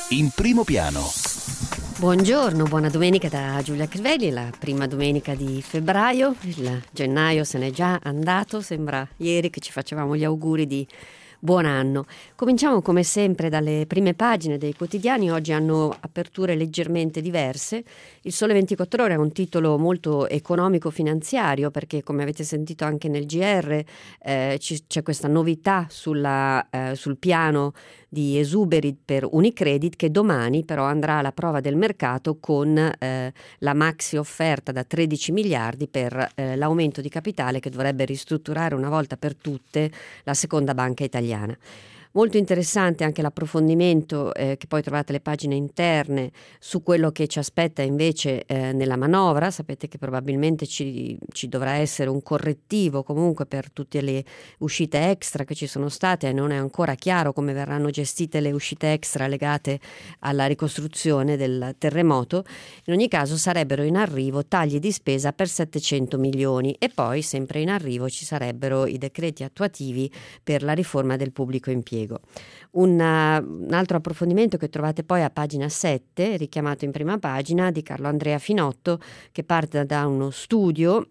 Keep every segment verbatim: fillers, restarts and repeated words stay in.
In primo piano. Buongiorno, buona domenica da Giulia Crivelli, la prima domenica di febbraio. Il gennaio se n'è già andato, sembra ieri che ci facevamo gli auguri di buon anno. Cominciamo come sempre dalle prime pagine dei quotidiani. Oggi hanno aperture leggermente diverse. Il Sole ventiquattro Ore ha un titolo molto economico-finanziario perché, come avete sentito anche nel G R, eh, ci, c'è questa novità sulla, eh, sul piano di esuberi per Unicredit, che domani però andrà alla prova del mercato con eh, la maxi offerta da tredici miliardi per eh, l'aumento di capitale che dovrebbe ristrutturare una volta per tutte la seconda banca italiana. Molto interessante anche l'approfondimento eh, che poi trovate le pagine interne su quello che ci aspetta invece eh, nella manovra. Sapete che probabilmente ci, ci dovrà essere un correttivo comunque per tutte le uscite extra che ci sono state e non è ancora chiaro come verranno gestite le uscite extra legate alla ricostruzione del terremoto. In ogni caso sarebbero in arrivo tagli di spesa per settecento milioni e poi sempre in arrivo ci sarebbero i decreti attuativi per la riforma del pubblico impiego. Un, uh, un altro approfondimento che trovate poi a pagina sette, richiamato in prima pagina, di Carlo Andrea Finotto, che parte da uno studio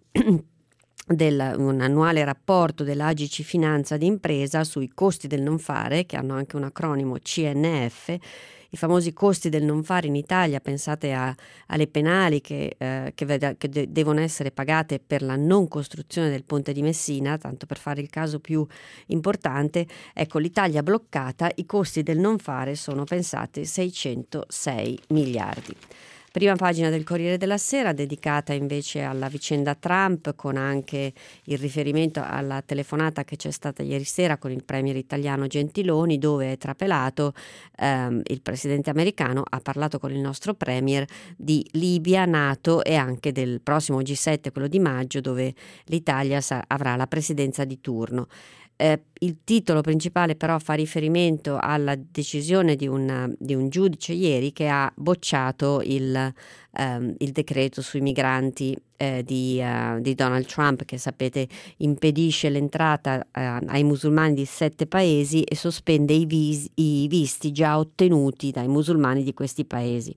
del, un annuale rapporto dell'A G C Finanza d'impresa sui costi del non fare, che hanno anche un acronimo C N F. I famosi costi del non fare in Italia, pensate a, alle penali che, eh, che, veda, che de- devono essere pagate per la non costruzione del ponte di Messina, tanto per fare il caso più importante. Ecco, l'Italia bloccata, i costi del non fare sono, pensate, seicentosei miliardi. Prima pagina del Corriere della Sera dedicata invece alla vicenda Trump, con anche il riferimento alla telefonata che c'è stata ieri sera con il premier italiano Gentiloni, dove è trapelato ehm, il presidente americano ha parlato con il nostro premier di Libia, NATO e anche del prossimo G sette, quello di maggio, dove l'Italia sa- avrà la presidenza di turno. Eh, il titolo principale però fa riferimento alla decisione di un, di un giudice ieri che ha bocciato il, ehm, il decreto sui migranti eh, di, uh, di Donald Trump, che sapete impedisce l'entrata uh, ai musulmani di sette paesi e sospende i, vis- i visti già ottenuti dai musulmani di questi paesi.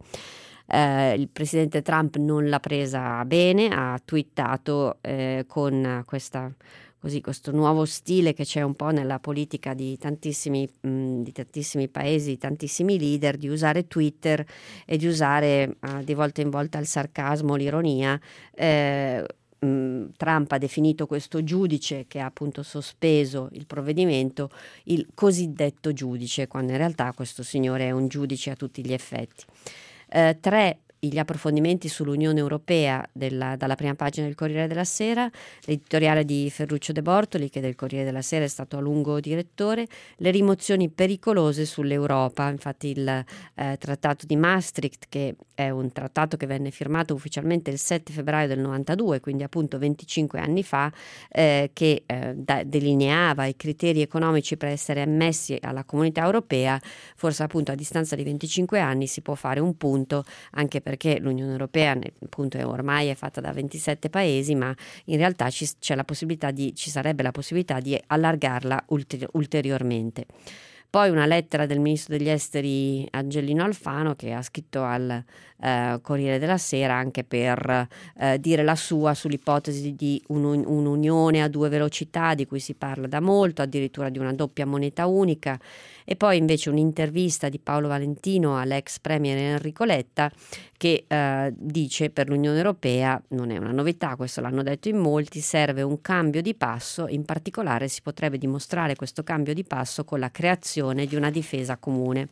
Uh, il presidente Trump non l'ha presa bene, ha twittato eh, con questa così questo nuovo stile che c'è un po' nella politica di tantissimi, mh, di tantissimi paesi, di tantissimi leader, di usare Twitter e di usare uh, di volta in volta il sarcasmo, l'ironia. Eh, mh, Trump ha definito questo giudice che ha appunto sospeso il provvedimento il cosiddetto giudice, quando in realtà questo signore è un giudice a tutti gli effetti. Eh, tre gli approfondimenti sull'Unione Europea della, dalla prima pagina del Corriere della Sera, l'editoriale di Ferruccio De Bortoli, che del Corriere della Sera è stato a lungo direttore, le rimozioni pericolose sull'Europa. Infatti il eh, trattato di Maastricht, che è un trattato che venne firmato ufficialmente il sette febbraio del novantadue, quindi appunto venticinque anni fa, eh, che eh, da, delineava i criteri economici per essere ammessi alla Comunità Europea, forse appunto a distanza di venticinque anni si può fare un punto, anche perché l'Unione Europea appunto è ormai è fatta da ventisette paesi, ma in realtà ci, c'è la possibilità di, ci sarebbe la possibilità di allargarla ulter- ulteriormente. Poi una lettera del ministro degli esteri Angelino Alfano, che ha scritto al eh, Corriere della Sera anche per eh, dire la sua sull'ipotesi di un, un'unione a due velocità di cui si parla da molto, addirittura di una doppia moneta unica. E poi invece un'intervista di Paolo Valentino all'ex premier Enrico Letta, che eh, dice: per l'Unione Europea non è una novità, questo l'hanno detto in molti, serve un cambio di passo, in particolare si potrebbe dimostrare questo cambio di passo con la creazione di una difesa comune.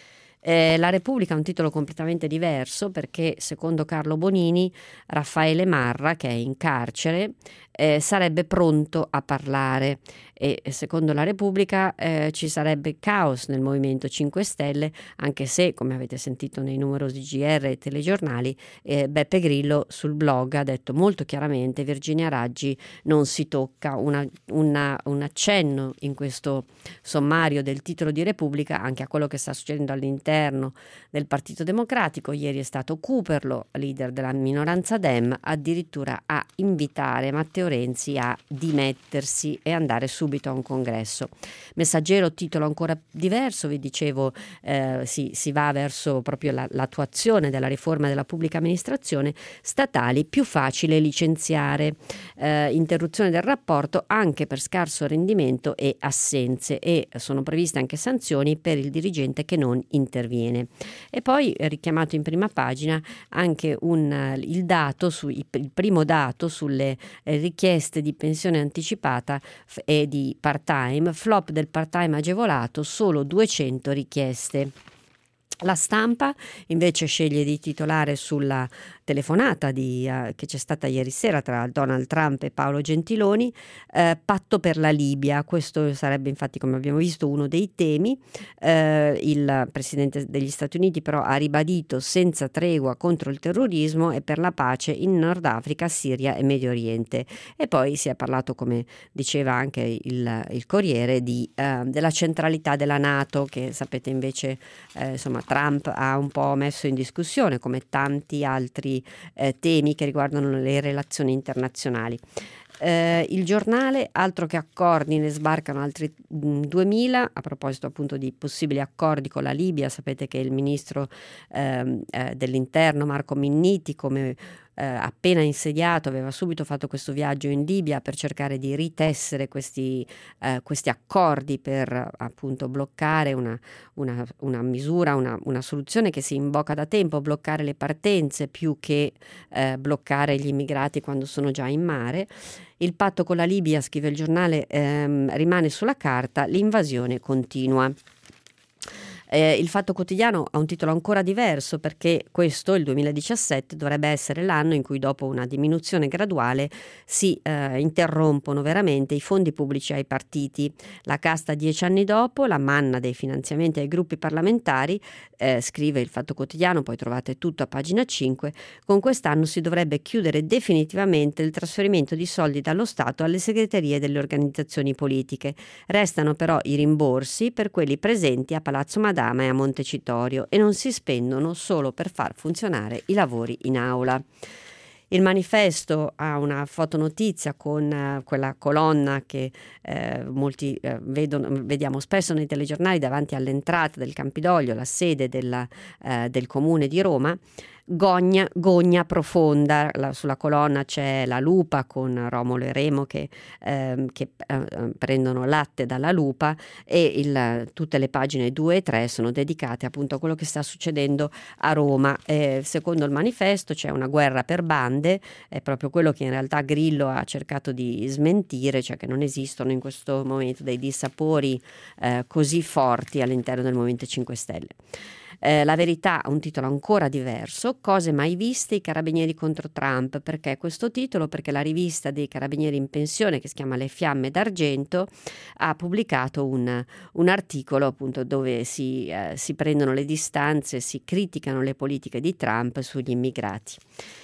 Eh, la Repubblica ha un titolo completamente diverso perché, secondo Carlo Bonini, Raffaele Marra, che è in carcere, eh, sarebbe pronto a parlare e secondo la Repubblica eh, ci sarebbe caos nel Movimento cinque Stelle, anche se, come avete sentito nei numerosi G R e telegiornali, eh, Beppe Grillo sul blog ha detto molto chiaramente: Virginia Raggi non si tocca. Una, una, un accenno in questo sommario del titolo di Repubblica anche a quello che sta succedendo all'interno all'interno del Partito Democratico. Ieri è stato Cooperlo, leader della minoranza Dem, addirittura a invitare Matteo Renzi a dimettersi e andare subito a un congresso. Messaggero, titolo ancora diverso, vi dicevo, eh, si, si va verso proprio la, l'attuazione della riforma della pubblica amministrazione statali, più facile licenziare, eh, interruzione del rapporto anche per scarso rendimento e assenze, e sono previste anche sanzioni per il dirigente che non interviene. E poi eh, richiamato in prima pagina anche un, il dato su, il primo dato sulle eh, richieste di pensione anticipata f- e di part-time, flop del part-time agevolato, solo duecento richieste. La Stampa invece sceglie di titolare sulla telefonata di, uh, che c'è stata ieri sera tra Donald Trump e Paolo Gentiloni, eh, patto per la Libia. Questo sarebbe infatti, come abbiamo visto, uno dei temi. Eh, il Presidente degli Stati Uniti però ha ribadito senza tregua contro il terrorismo e per la pace in Nord Africa, Siria e Medio Oriente. E poi si è parlato, come diceva anche il, il Corriere, di, eh, della centralità della NATO, che sapete invece eh, insomma Trump ha un po' messo in discussione, come tanti altri eh, temi che riguardano le relazioni internazionali. Eh, il Giornale, altro che accordi, ne sbarcano altri mh, duemila, a proposito appunto di possibili accordi con la Libia. Sapete che il ministro ehm, eh, dell'interno Marco Minniti, come eh, appena insediato, aveva subito fatto questo viaggio in Libia per cercare di ritessere questi, eh, questi accordi per appunto bloccare una, una, una misura, una, una soluzione che si invoca da tempo, bloccare le partenze più che eh, bloccare gli immigrati quando sono già in mare. Il patto con la Libia, scrive il Giornale, ehm, rimane sulla carta, l'invasione continua. Eh, il Fatto Quotidiano ha un titolo ancora diverso, perché questo, il duemiladiciassette, dovrebbe essere l'anno in cui, dopo una diminuzione graduale, si eh, interrompono veramente i fondi pubblici ai partiti. La casta dieci anni dopo, la manna dei finanziamenti ai gruppi parlamentari, eh, scrive il Fatto Quotidiano, poi trovate tutto a pagina cinque, con quest'anno si dovrebbe chiudere definitivamente il trasferimento di soldi dallo Stato alle segreterie delle organizzazioni politiche. Restano però i rimborsi per quelli presenti a Palazzo Madama e a Montecitorio, e non si spendono solo per far funzionare i lavori in aula. Il Manifesto ha una fotonotizia con uh, quella colonna che eh, molti eh, vedono, vediamo spesso nei telegiornali davanti all'entrata del Campidoglio, la sede della, eh, del Comune di Roma. Gogna, gogna profonda, la, sulla colonna c'è la lupa con Romolo e Remo che, ehm, che eh, prendono latte dalla lupa, e il, tutte le pagine due e tre sono dedicate appunto a quello che sta succedendo a Roma. Eh, secondo il Manifesto c'è una guerra per bande, è proprio quello che in realtà Grillo ha cercato di smentire, cioè che non esistono in questo momento dei dissapori eh, così forti all'interno del Movimento cinque Stelle. Eh, la Verità ha un titolo ancora diverso, cose mai viste, i carabinieri contro Trump. Perché questo titolo? Perché la rivista dei carabinieri in pensione, che si chiama Le Fiamme d'Argento, ha pubblicato un, un articolo appunto dove si, eh, si prendono le distanze, si criticano le politiche di Trump sugli immigrati.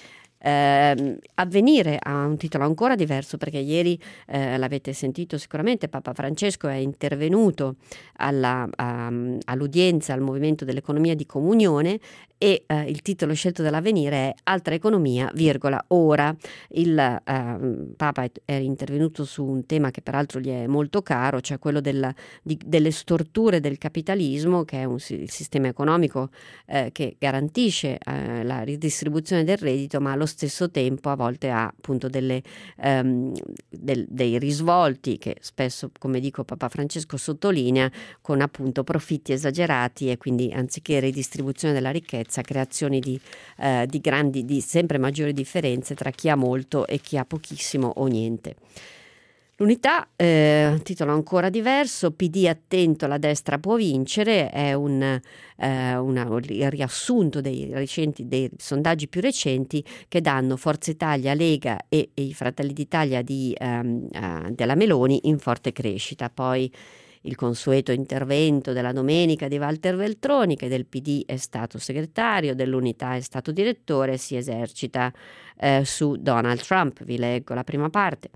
Eh, Avvenire ha un titolo ancora diverso, perché ieri eh, l'avete sentito sicuramente, Papa Francesco è intervenuto alla, a, all'udienza al Movimento dell'Economia di Comunione, e eh, il titolo scelto dall'Avvenire è Altra economia, virgola, ora. Il eh, Papa è, è intervenuto su un tema che peraltro gli è molto caro, cioè quello della, di, delle storture del capitalismo, che è un, il sistema economico eh, che garantisce eh, la ridistribuzione del reddito, ma allo stesso tempo a volte ha appunto delle, um, del, dei risvolti che spesso, come dico, Papa Francesco sottolinea, con appunto profitti esagerati, e quindi anziché ridistribuzione della ricchezza, creazioni di, eh, di grandi, di sempre maggiori differenze tra chi ha molto e chi ha pochissimo o niente. L'Unità, eh, titolo ancora diverso, P D attento, la destra può vincere, è un, eh, una, un riassunto dei, recenti, dei sondaggi più recenti che danno Forza Italia, Lega e, e i Fratelli d'Italia di, um, uh, della Meloni in forte crescita. Poi il consueto intervento della domenica di Walter Veltroni, che del P D è stato segretario, dell'Unità è stato direttore, si esercita eh, su Donald Trump. Vi leggo la prima parte.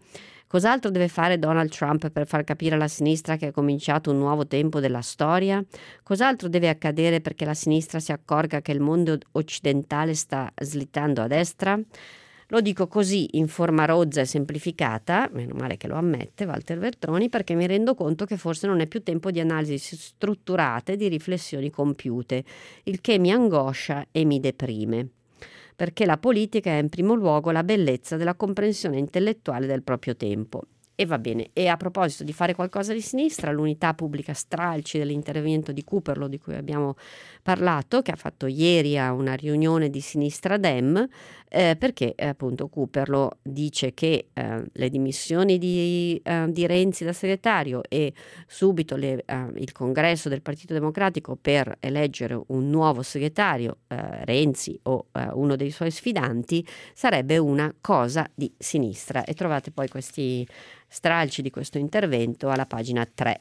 Cos'altro deve fare Donald Trump per far capire alla sinistra che è cominciato un nuovo tempo della storia? Cos'altro deve accadere perché la sinistra si accorga che il mondo occidentale sta slittando a destra? Lo dico così in forma rozza e semplificata, meno male che lo ammette Walter Veltroni, perché mi rendo conto che forse non è più tempo di analisi strutturate, di riflessioni compiute, il che mi angoscia e mi deprime. Perché la politica è in primo luogo la bellezza della comprensione intellettuale del proprio tempo. E va bene, e a proposito di fare qualcosa di sinistra, l'unità pubblica stralci dell'intervento di Cooperlo di cui abbiamo parlato, che ha fatto ieri a una riunione di sinistra Dem, eh, perché eh, appunto Cooperlo dice che eh, le dimissioni di, eh, di Renzi da segretario e subito le, eh, il congresso del Partito Democratico per eleggere un nuovo segretario, eh, Renzi o eh, uno dei suoi sfidanti, sarebbe una cosa di sinistra. E trovate poi questi stralci di questo intervento alla pagina tre.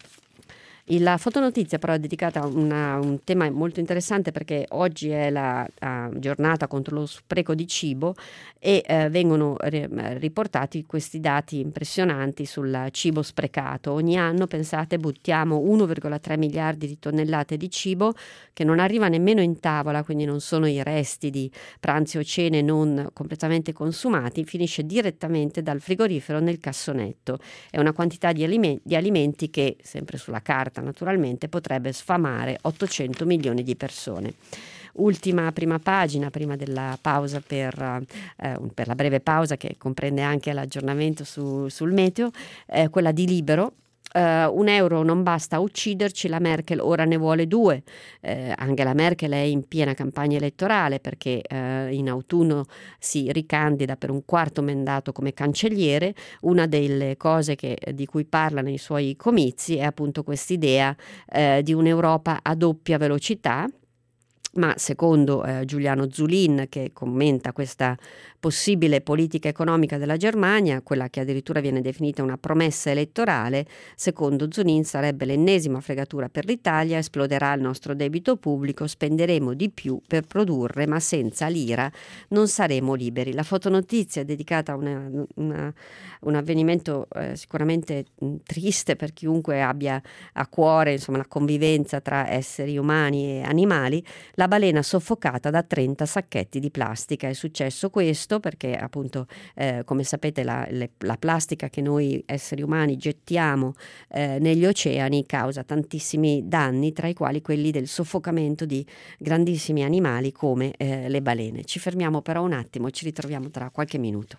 La fotonotizia però è dedicata a una, un tema molto interessante perché oggi è la uh, giornata contro lo spreco di cibo e uh, vengono ri- riportati questi dati impressionanti sul cibo sprecato. Ogni anno, pensate, buttiamo uno virgola tre miliardi di tonnellate di cibo che non arriva nemmeno in tavola, quindi non sono i resti di pranzi o cene non completamente consumati, finisce direttamente dal frigorifero nel cassonetto. È una quantità di, alime- di alimenti che, sempre sulla carta naturalmente, potrebbe sfamare ottocento milioni di persone. Ultima prima pagina prima della pausa per, eh, per la breve pausa che comprende anche l'aggiornamento su, sul meteo, eh, quella di Libero. Uh, un euro non basta a ucciderci, la Merkel ora ne vuole due. Uh, Angela Merkel è in piena campagna elettorale perché uh, in autunno si ricandida per un quarto mandato come cancelliere. Una delle cose che, di cui parla nei suoi comizi è appunto quest'idea uh, di un'Europa a doppia velocità. Ma secondo eh, Giuliano Zulin, che commenta questa possibile politica economica della Germania, quella che addirittura viene definita una promessa elettorale, secondo Zulin sarebbe l'ennesima fregatura per l'Italia, esploderà il nostro debito pubblico, spenderemo di più per produrre, ma senza l'ira non saremo liberi. La fotonotizia è dedicata a una, una, un avvenimento eh, sicuramente mh, triste per chiunque abbia a cuore insomma, la convivenza tra esseri umani e animali. La balena soffocata da trenta sacchetti di plastica. È successo questo perché appunto eh, come sapete la, le, la plastica che noi esseri umani gettiamo eh, negli oceani causa tantissimi danni, tra i quali quelli del soffocamento di grandissimi animali come eh, le balene. Ci fermiamo però un attimo, ci ritroviamo tra qualche minuto.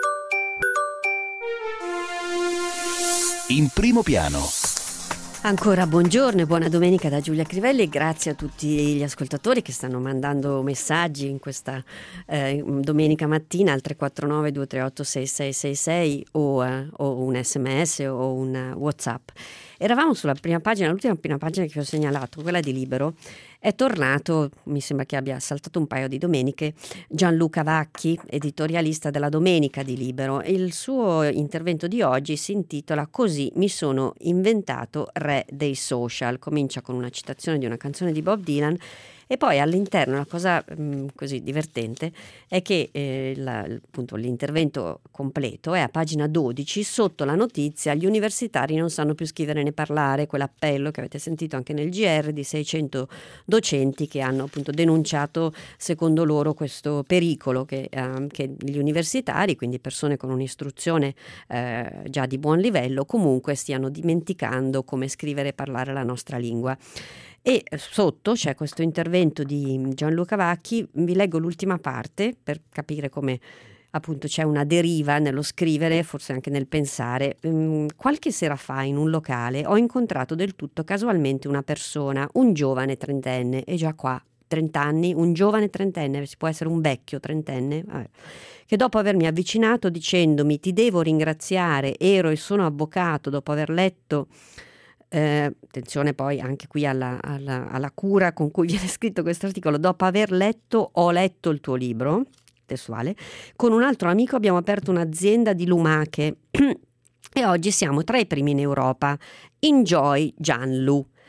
In primo piano. Ancora buongiorno e buona domenica da Giulia Crivelli e grazie a tutti gli ascoltatori che stanno mandando messaggi in questa eh, domenica mattina al tre quattro nove due tre otto sei sei sei sei o, eh, o un sms o un WhatsApp. Eravamo sulla prima pagina, l'ultima prima pagina che ho segnalato, quella di Libero. È tornato, mi sembra che abbia saltato un paio di domeniche, Gianluca Vacchi, editorialista della Domenica di Libero. Il suo intervento di oggi si intitola "Così mi sono inventato re dei social". Comincia con una citazione di una canzone di Bob Dylan e poi all'interno la cosa mh, così divertente è che eh, la, appunto, l'intervento completo è a pagina dodici sotto la notizia "Gli universitari non sanno più scrivere né parlare", quell'appello che avete sentito anche nel G R di seicento docenti che hanno appunto denunciato secondo loro questo pericolo che, eh, che gli universitari, quindi persone con un'istruzione eh, già di buon livello, comunque stiano dimenticando come scrivere e parlare la nostra lingua. E sotto c'è questo intervento di Gianluca Vacchi, vi leggo l'ultima parte per capire come appunto c'è una deriva nello scrivere, forse anche nel pensare. Qualche sera fa in un locale ho incontrato del tutto casualmente una persona, un giovane trentenne, e già qua trenta anni, un giovane trentenne, si può essere un vecchio trentenne, vabbè, che dopo avermi avvicinato dicendomi "ti devo ringraziare, ero e sono avvocato", dopo aver letto Eh, attenzione poi anche qui alla, alla, alla cura con cui viene scritto questo articolo, "dopo aver letto ho letto il tuo libro", testuale, "con un altro amico abbiamo aperto un'azienda di lumache e oggi siamo tra i primi in Europa. Enjoy Gianlu".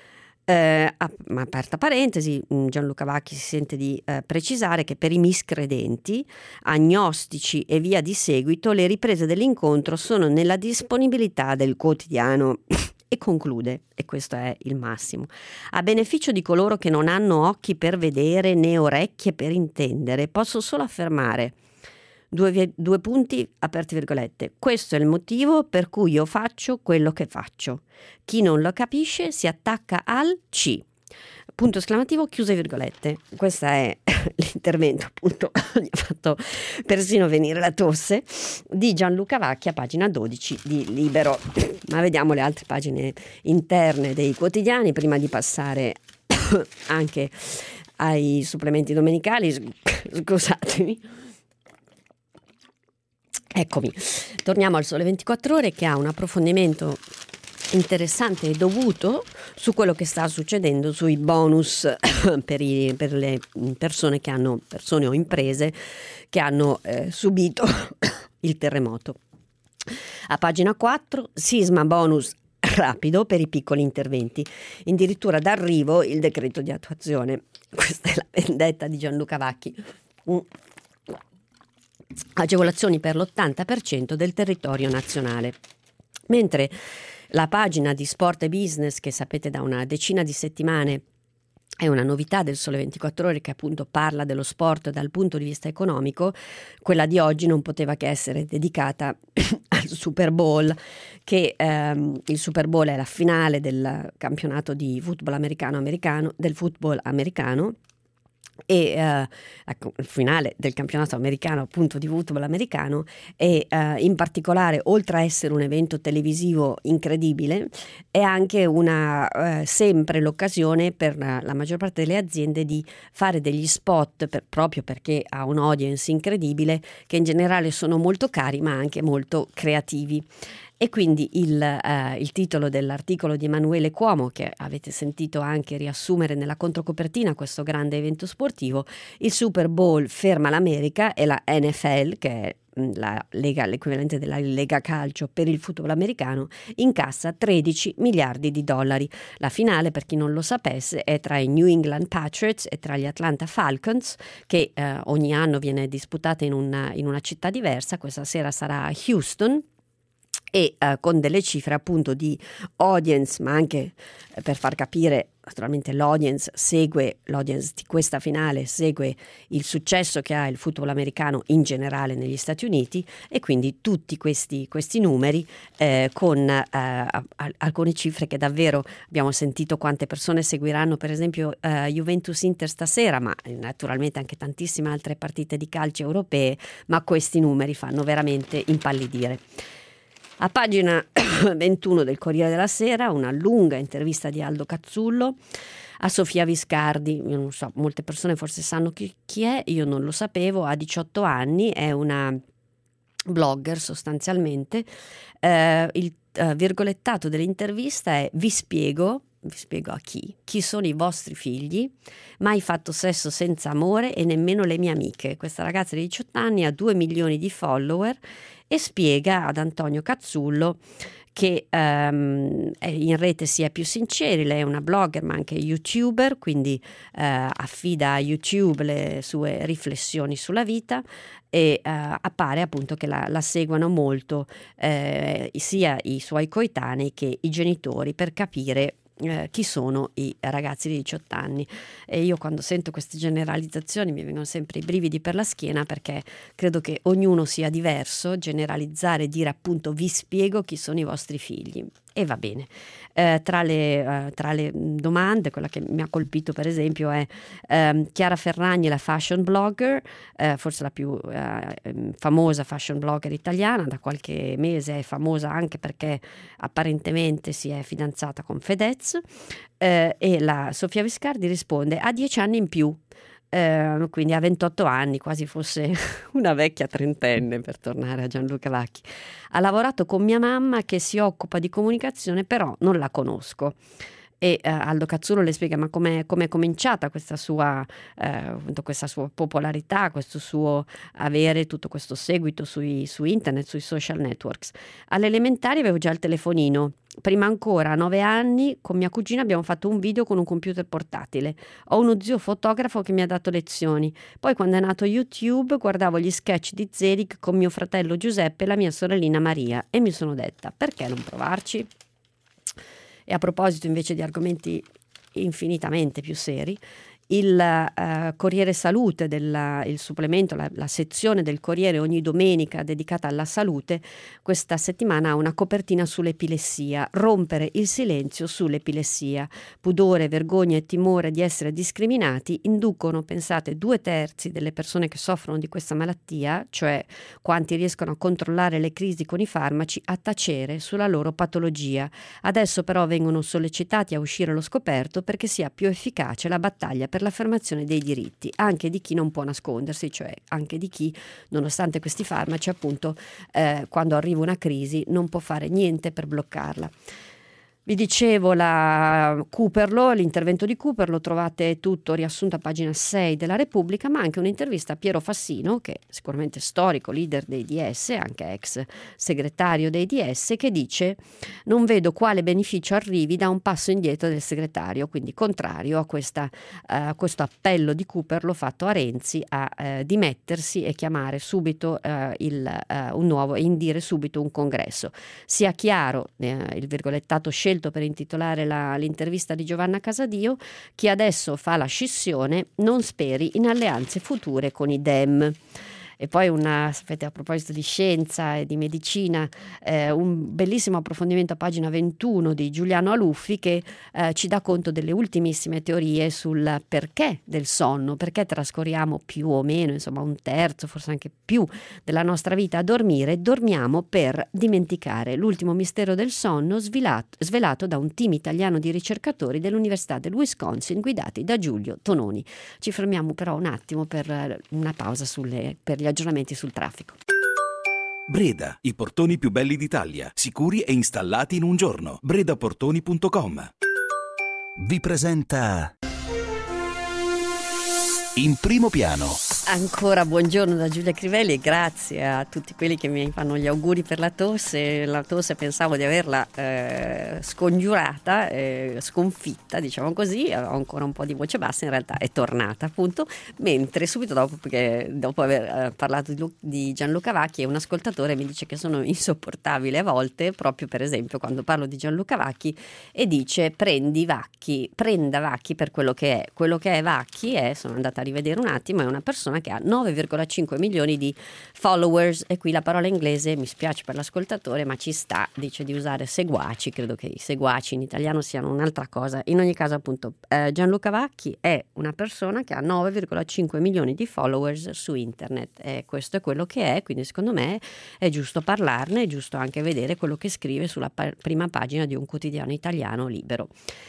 Eh, aperta parentesi, Gianluca Vacchi si sente di eh, precisare che per i miscredenti, agnostici e via di seguito, le riprese dell'incontro sono nella disponibilità del quotidiano. E conclude, e questo è il massimo: a beneficio di coloro che non hanno occhi per vedere né orecchie per intendere, posso solo affermare, due, due punti, aperti virgolette, questo è il motivo per cui io faccio quello che faccio. Chi non lo capisce si attacca al C. Punto esclamativo, chiuse virgolette. Questo è l'intervento, appunto, gli ha fatto persino venire la tosse, di Gianluca Vacchi a pagina dodici di Libero. Ma vediamo le altre pagine interne dei quotidiani prima di passare anche ai supplementi domenicali. Scusatemi. Eccomi, torniamo al Sole ventiquattro Ore, che ha un approfondimento interessante e dovuto su quello che sta succedendo sui bonus per, i, per le persone che hanno, persone o imprese che hanno eh, subito il terremoto. A pagina quattro, sisma bonus rapido per i piccoli interventi, addirittura d'arrivo il decreto di attuazione. Questa è la vendetta di Gianluca Vacchi. Mm. Agevolazioni per l'ottanta per cento del territorio nazionale. Mentre la pagina di Sport e Business, che sapete da una decina di settimane è una novità del Sole ventiquattro Ore, che appunto parla dello sport dal punto di vista economico, quella di oggi non poteva che essere dedicata al Super Bowl, che ehm, il Super Bowl è la finale del campionato di football americano americano del football americano e eh, ecco, il finale del campionato americano appunto di football americano, e eh, in particolare, oltre a essere un evento televisivo incredibile, è anche una eh, sempre l'occasione per la, la maggior parte delle aziende di fare degli spot per, proprio perché ha un audience incredibile, che in generale sono molto cari ma anche molto creativi. E quindi il, eh, il titolo dell'articolo di Emanuele Cuomo, che avete sentito anche riassumere nella controcopertina questo grande evento sportivo: il Super Bowl ferma l'America e la N F L, che è la Lega, l'equivalente della Lega Calcio per il football americano, incassa tredici miliardi di dollari. La finale, per chi non lo sapesse, è tra i New England Patriots e tra gli Atlanta Falcons, che eh, ogni anno viene disputata in una, in una città diversa. Questa sera sarà a Houston, e uh, con delle cifre appunto di audience, ma anche eh, per far capire, naturalmente l'audience segue, l'audience di questa finale segue il successo che ha il football americano in generale negli Stati Uniti, e quindi tutti questi, questi numeri eh, con eh, alcune cifre che davvero abbiamo sentito quante persone seguiranno, per esempio eh, Juventus-Inter stasera, ma naturalmente anche tantissime altre partite di calcio europee, ma questi numeri fanno veramente impallidire. A pagina ventuno del Corriere della Sera, una lunga intervista di Aldo Cazzullo a Sofia Viscardi. Io non so, molte persone forse sanno chi, chi è, io non lo sapevo. Ha diciotto anni, è una blogger sostanzialmente. Eh, il eh, virgolettato dell'intervista è: vi spiego, vi spiego a chi, chi sono i vostri figli, mai fatto sesso senza amore e nemmeno le mie amiche. Questa ragazza di diciotto anni ha due milioni di follower e spiega ad Antonio Cazzullo che um, in rete si è più sinceri. Lei è una blogger ma anche youtuber, quindi uh, affida a YouTube le sue riflessioni sulla vita, e uh, appare appunto che la, la seguono molto eh, sia i suoi coetanei che i genitori, per capire Eh, chi sono i ragazzi di diciotto anni. E io, quando sento queste generalizzazioni, mi vengono sempre i brividi per la schiena, perché credo che ognuno sia diverso. Generalizzare e dire appunto vi spiego chi sono i vostri figli, e va bene. Eh, tra, le, uh, tra le domande, quella che mi ha colpito per esempio è um, Chiara Ferragni, la fashion blogger, eh, forse la più uh, famosa fashion blogger italiana, da qualche mese è famosa anche perché apparentemente si è fidanzata con Fedez, eh, e la Sofia Viscardi risponde: ha dieci anni in più. Eh, quindi ha ventotto anni, quasi fosse una vecchia trentenne, per tornare a Gianluca Vacchi. Ha lavorato con mia mamma che si occupa di comunicazione, però non la conosco. e eh, Aldo Cazzullo le spiega ma come è cominciata questa sua, eh, questa sua popolarità, questo suo avere tutto questo seguito sui, su internet, sui social networks. Alle elementari avevo già il telefonino. Prima ancora, a nove anni, con mia cugina abbiamo fatto un video con un computer portatile. Ho uno zio fotografo che mi ha dato lezioni. Poi, quando è nato YouTube, guardavo gli sketch di Zelig con mio fratello Giuseppe e la mia sorellina Maria e mi sono detta, perché non provarci? E a proposito invece di argomenti infinitamente più seri, il uh, Corriere Salute, del, il supplemento, la, la sezione del Corriere ogni domenica dedicata alla salute, questa settimana ha una copertina sull'epilessia, rompere il silenzio sull'epilessia. Pudore, vergogna e timore di essere discriminati inducono, pensate, due terzi delle persone che soffrono di questa malattia, cioè quanti riescono a controllare le crisi con i farmaci, a tacere sulla loro patologia. Adesso però vengono sollecitati a uscire allo scoperto perché sia più efficace la battaglia per l'affermazione dei diritti, anche di chi non può nascondersi, cioè anche di chi, nonostante questi farmaci, appunto, eh, quando arriva una crisi non può fare niente per bloccarla. Vi dicevo la Cooperlo, l'intervento di Cooperlo, trovate tutto riassunto a pagina sei della Repubblica, ma anche un'intervista a Piero Fassino, che è sicuramente storico, leader dei D S, anche ex segretario dei D S, che dice: non vedo quale beneficio arrivi da un passo indietro del segretario, quindi contrario a, questa, uh, a questo appello di Cooperlo fatto a Renzi a uh, dimettersi e chiamare subito uh, il, uh, un nuovo, e indire subito un congresso. Sia chiaro, eh, il virgolettato scelto per intitolare la, l'intervista di Giovanna Casadio, chi adesso fa la scissione non speri in alleanze future con i Dem. E poi una, sapete, a proposito di scienza e di medicina, eh, un bellissimo approfondimento a pagina ventuno di Giuliano Aluffi che eh, ci dà conto delle ultimissime teorie sul perché del sonno, perché trascorriamo più o meno, insomma un terzo, forse anche più della nostra vita a dormire. Dormiamo per dimenticare. L'ultimo mistero del sonno svelato, svelato da un team italiano di ricercatori dell'Università del Wisconsin guidati da Giulio Tononi. Ci fermiamo però un attimo per una pausa sulle, per gli aggiornamenti sul traffico. Breda, i portoni più belli d'Italia, sicuri e installati in un giorno. breda portoni punto com vi presenta In Primo Piano. Ancora buongiorno da Giulia Crivelli e grazie a tutti quelli che mi fanno gli auguri per la tosse. La tosse pensavo di averla eh, scongiurata, eh, sconfitta, diciamo così. Ho ancora un po' di voce bassa, in realtà è tornata appunto, mentre subito dopo, perché dopo aver eh, parlato di, Lu- di Gianluca Vacchi, un ascoltatore mi dice che sono insopportabile a volte, proprio per esempio quando parlo di Gianluca Vacchi, e dice prendi Vacchi, prenda Vacchi per quello che è. Quello che è Vacchi è, sono andata a rivedere un attimo, è una persona che ha nove virgola cinque milioni di followers, e qui la parola inglese mi spiace per l'ascoltatore ma ci sta, dice di usare seguaci, credo che i seguaci in italiano siano un'altra cosa. In ogni caso appunto eh, Gianluca Vacchi è una persona che ha nove virgola cinque milioni di followers su internet e questo è quello che è, quindi secondo me è giusto parlarne, è giusto anche vedere quello che scrive sulla pa- prima pagina di un quotidiano italiano libero.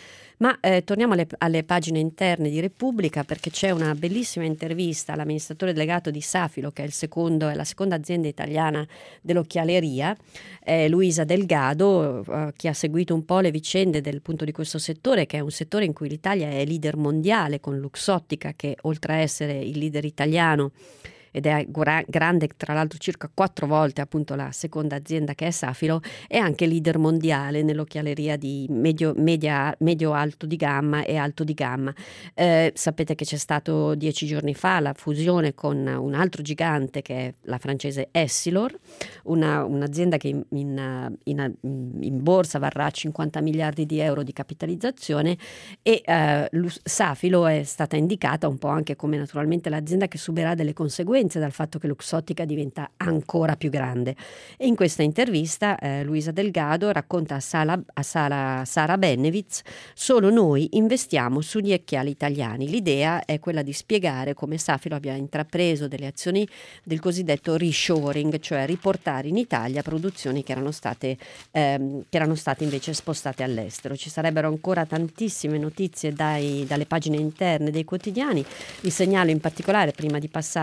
Ma eh, torniamo alle, alle pagine interne di Repubblica, perché c'è una bellissima intervista all'amministratore delegato di Safilo, che è, il secondo, è la seconda azienda italiana dell'occhialeria, eh, Luisa Delgado, eh, che ha seguito un po' le vicende del punto di questo settore, che è un settore in cui l'Italia è leader mondiale, con Luxottica che oltre a essere il leader italiano ed è gra- grande tra l'altro circa quattro volte appunto la seconda azienda che è Safilo, è anche leader mondiale nell'occhialeria di medio, media, medio alto di gamma e alto di gamma. Eh, sapete che c'è stato dieci giorni fa la fusione con un altro gigante che è la francese Essilor, una, un'azienda che in, in, in, in borsa varrà cinquanta miliardi di euro di capitalizzazione, e eh, Safilo è stata indicata un po' anche come naturalmente l'azienda che subirà delle conseguenze dal fatto che Luxottica diventa ancora più grande. E in questa intervista eh, Luisa Delgado racconta a, Sala, a Sala, Sara Benevitz: solo noi investiamo sugli occhiali italiani. L'idea è quella di spiegare come Safilo abbia intrapreso delle azioni del cosiddetto reshoring, cioè riportare in Italia produzioni che erano state, ehm, che erano state invece spostate all'estero. Ci sarebbero ancora tantissime notizie dai, dalle pagine interne dei quotidiani. Vi segnalo in particolare, prima di passare al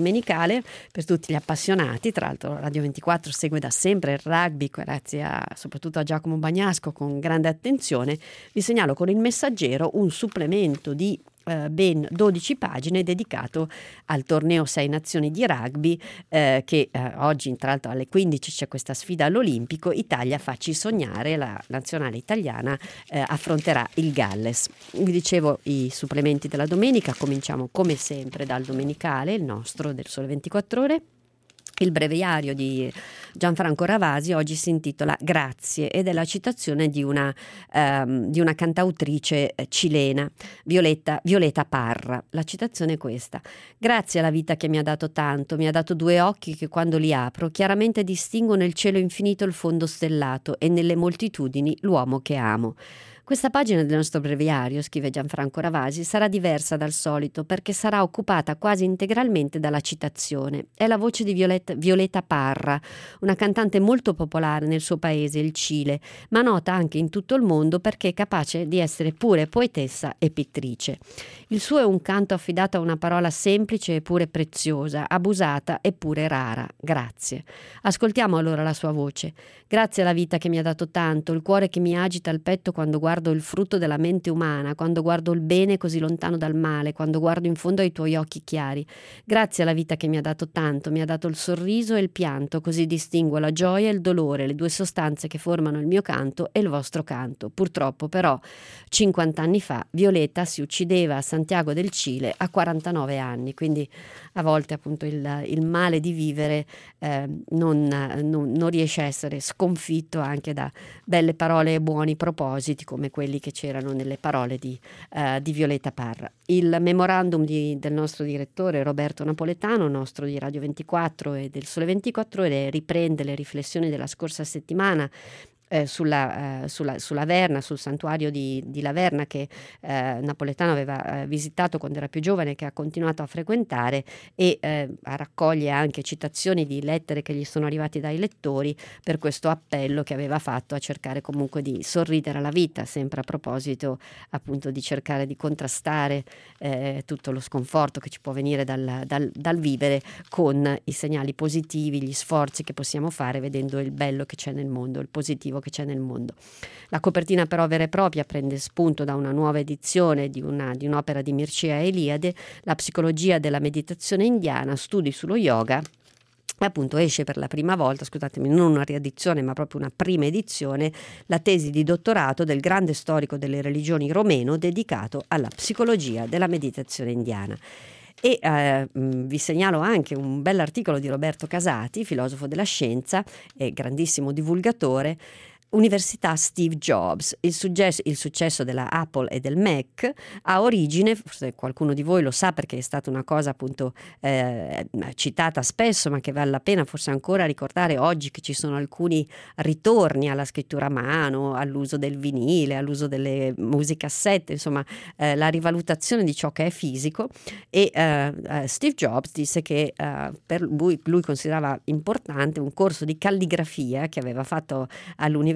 domenicale per tutti gli appassionati. Tra l'altro Radio ventiquattro segue da sempre il rugby, grazie a, soprattutto a Giacomo Bagnasco, con grande attenzione. Vi segnalo con Il Messaggero un supplemento di Uh, ben dodici pagine dedicato al torneo Sei Nazioni di rugby, uh, che uh, oggi tra l'altro alle quindici c'è questa sfida all'Olimpico. Italia facci sognare, la nazionale italiana uh, affronterà il Galles. Vi dicevo i supplementi della domenica, cominciamo come sempre dal domenicale, il nostro del Sole ventiquattro Ore. Il breviario di Gianfranco Ravasi oggi si intitola Grazie ed è la citazione di una, um, di una cantautrice cilena, Violeta, Violeta Parra. La citazione è questa: grazie alla vita che mi ha dato tanto, mi ha dato due occhi che quando li apro chiaramente distingo nel cielo infinito il fondo stellato e nelle moltitudini l'uomo che amo. Questa pagina del nostro breviario, scrive Gianfranco Ravasi, sarà diversa dal solito perché sarà occupata quasi integralmente dalla citazione. È la voce di Violeta, Violeta Parra, una cantante molto popolare nel suo paese, il Cile, ma nota anche in tutto il mondo perché è capace di essere pure poetessa e pittrice. Il suo è un canto affidato a una parola semplice eppure preziosa, abusata eppure rara: grazie. Ascoltiamo allora la sua voce. Grazie alla vita che mi ha dato tanto, il cuore che mi agita al petto quando guardo il frutto della mente umana, quando guardo il bene così lontano dal male, quando guardo in fondo ai tuoi occhi chiari. Grazie alla vita che mi ha dato tanto, mi ha dato il sorriso e il pianto, così distingo la gioia e il dolore, le due sostanze che formano il mio canto e il vostro canto. Purtroppo però cinquanta anni fa Violeta si uccideva a Santiago del Cile a quarantanove anni, quindi a volte appunto il, il male di vivere eh, non, non, non riesce a essere sconfitto anche da belle parole e buoni propositi come quelli che c'erano nelle parole di, uh, di Violeta Parra. Il memorandum di, del nostro direttore Roberto Napoletano, nostro di Radio ventiquattro e del Sole ventiquattro Ore, riprende le riflessioni della scorsa settimana Eh, sulla, eh, sulla, sulla Verna, sul santuario di, di Laverna che eh, Napoletano aveva eh, visitato quando era più giovane, che ha continuato a frequentare, e eh, raccoglie anche citazioni di lettere che gli sono arrivati dai lettori per questo appello che aveva fatto a cercare comunque di sorridere alla vita, sempre a proposito appunto di cercare di contrastare eh, tutto lo sconforto che ci può venire dal, dal, dal vivere con i segnali positivi, gli sforzi che possiamo fare vedendo il bello che c'è nel mondo, il positivo che c'è nel mondo. La copertina però vera e propria prende spunto da una nuova edizione di, una, di un'opera di Mircea Eliade, La psicologia della meditazione indiana, studi sullo yoga. E appunto esce per la prima volta, scusatemi, non una riedizione ma proprio una prima edizione, la tesi di dottorato del grande storico delle religioni romeno dedicato alla psicologia della meditazione indiana. E eh, vi segnalo anche un bell'articolo di Roberto Casati, filosofo della scienza e grandissimo divulgatore. Università Steve Jobs. Il, successo, il successo della Apple e del Mac ha origine, forse qualcuno di voi lo sa perché è stata una cosa appunto eh, citata spesso, ma che vale la pena forse ancora ricordare oggi, che ci sono alcuni ritorni alla scrittura a mano, all'uso del vinile, all'uso delle musicassette, insomma eh, la rivalutazione di ciò che è fisico. E eh, eh, Steve Jobs disse che eh, per lui, lui considerava importante un corso di calligrafia che aveva fatto all'università,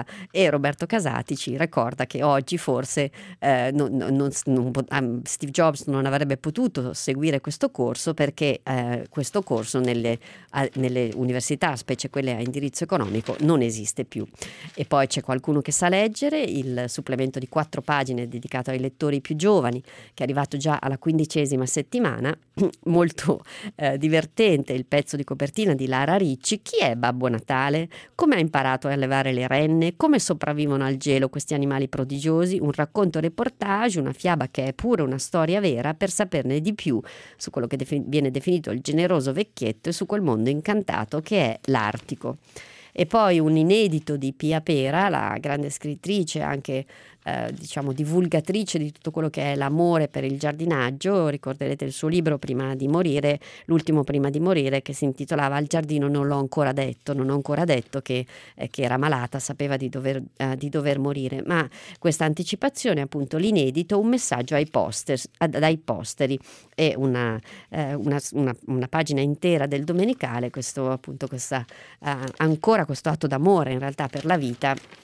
e Roberto Casati ci ricorda che oggi forse eh, non, non, non, um, Steve Jobs non avrebbe potuto seguire questo corso perché eh, questo corso nelle, a, nelle università, specie quelle a indirizzo economico, non esiste più. E poi c'è qualcuno che sa leggere, il supplemento di quattro pagine dedicato ai lettori più giovani, che è arrivato già alla quindicesima settimana, molto eh, divertente il pezzo di copertina di Lara Ricci. Chi è Babbo Natale? Come ha imparato a allevare le renne? Come sopravvivono al gelo questi animali prodigiosi? Un racconto reportage, una fiaba che è pure una storia vera, per saperne di più su quello che defi- viene definito il generoso vecchietto e su quel mondo incantato che è l'Artico. E poi un inedito di Pia Pera, la grande scrittrice, anche eh, diciamo divulgatrice di tutto quello che è l'amore per il giardinaggio. Ricorderete il suo libro Prima di morire, l'ultimo prima di morire, che si intitolava Al giardino non l'ho ancora detto, non ho ancora detto che, eh, che era malata, sapeva di dover, eh, di dover morire. Ma questa anticipazione, appunto l'inedito, un messaggio ai poster, dai posteri, e una, eh, una, una, una pagina intera del domenicale, questo appunto questa eh, ancora questo atto d'amore in realtà per la vita,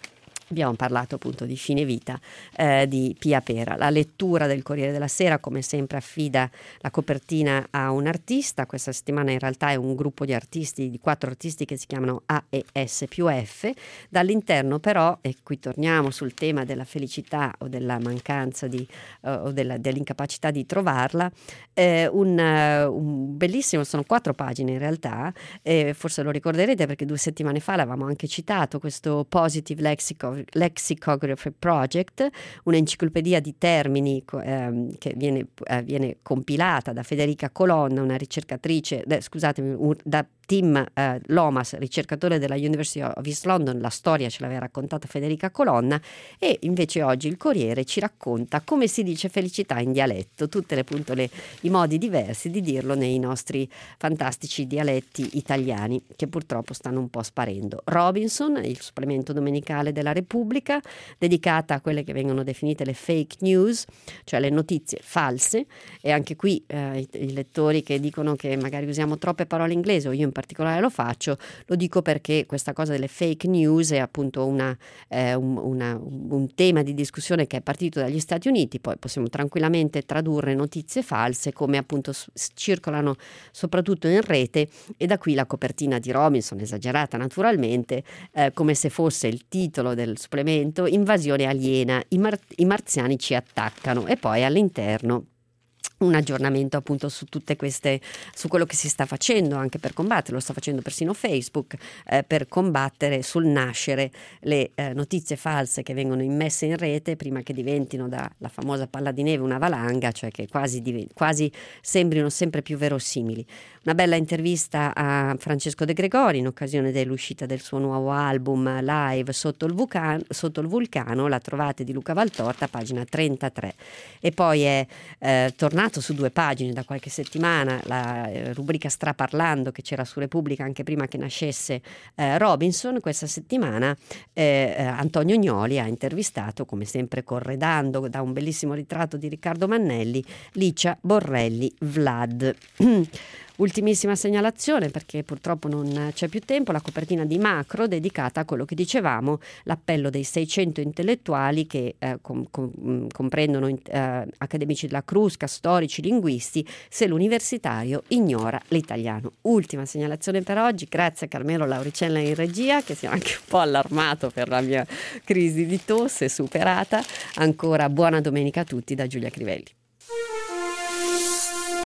Abbiamo parlato appunto di fine vita eh, di Pia Pera. La lettura del Corriere della Sera, come sempre, affida la copertina a un artista. Questa settimana in realtà è un gruppo di artisti, di quattro artisti che si chiamano A e S più F. Dall'interno però, e qui torniamo sul tema della felicità o della mancanza di, uh, o della, dell'incapacità di trovarla, eh, un, uh, un bellissimo, sono quattro pagine in realtà, eh, forse lo ricorderete perché due settimane fa l'avevamo anche citato, questo Positive Lexico Lexicography Project, un'enciclopedia di termini ehm, che viene, eh, viene compilata da Federica Colonna, una ricercatrice, eh, scusatemi, un, da Tim eh, Lomas, ricercatore della University of East London. La storia ce l'aveva raccontata Federica Colonna, e invece oggi il Corriere ci racconta come si dice felicità in dialetto, tutte le, appunto, le, i modi diversi di dirlo nei nostri fantastici dialetti italiani che purtroppo stanno un po' sparendo. Robinson, il supplemento domenicale della Repubblica, dedicata a quelle che vengono definite le fake news, cioè le notizie false, e anche qui eh, i, i lettori che dicono che magari usiamo troppe parole inglesi, o io in particolare lo faccio, lo dico perché questa cosa delle fake news è appunto una, eh, un, una, un tema di discussione che è partito dagli Stati Uniti. Poi possiamo tranquillamente tradurre notizie false come appunto s- circolano soprattutto in rete, e da qui la copertina di Robinson, esagerata naturalmente, eh, come se fosse il titolo del supplemento: invasione aliena, i, mar- i marziani ci attaccano, e poi all'interno un aggiornamento appunto su tutte queste, su quello che si sta facendo anche per combattere, lo sta facendo persino Facebook, eh, per combattere sul nascere le eh, notizie false che vengono immesse in rete prima che diventino da la famosa palla di neve una valanga, cioè che quasi, div- quasi sembrino sempre più verosimili. Una bella intervista a Francesco De Gregori in occasione dell'uscita del suo nuovo album live Sotto il, Vulcano, Sotto il Vulcano, la trovate, di Luca Valtorta, pagina trentatré. E poi è eh, tornato su due pagine da qualche settimana la eh, rubrica Straparlando, che c'era su Repubblica anche prima che nascesse eh, Robinson. Questa settimana eh, eh, Antonio Gnoli ha intervistato, come sempre corredando da un bellissimo ritratto di Riccardo Mannelli, Licia Borrelli Vlad. Ultimissima segnalazione, perché purtroppo non c'è più tempo, la copertina di Macro dedicata a quello che dicevamo, l'appello dei seicento intellettuali che eh, com- com- comprendono eh, accademici della Crusca, storici, linguisti, se l'universitario ignora l'italiano. Ultima segnalazione per oggi, grazie a Carmelo Lauricella in regia, che si è anche un po' allarmato per la mia crisi di tosse superata. Ancora buona domenica a tutti da Giulia Crivelli.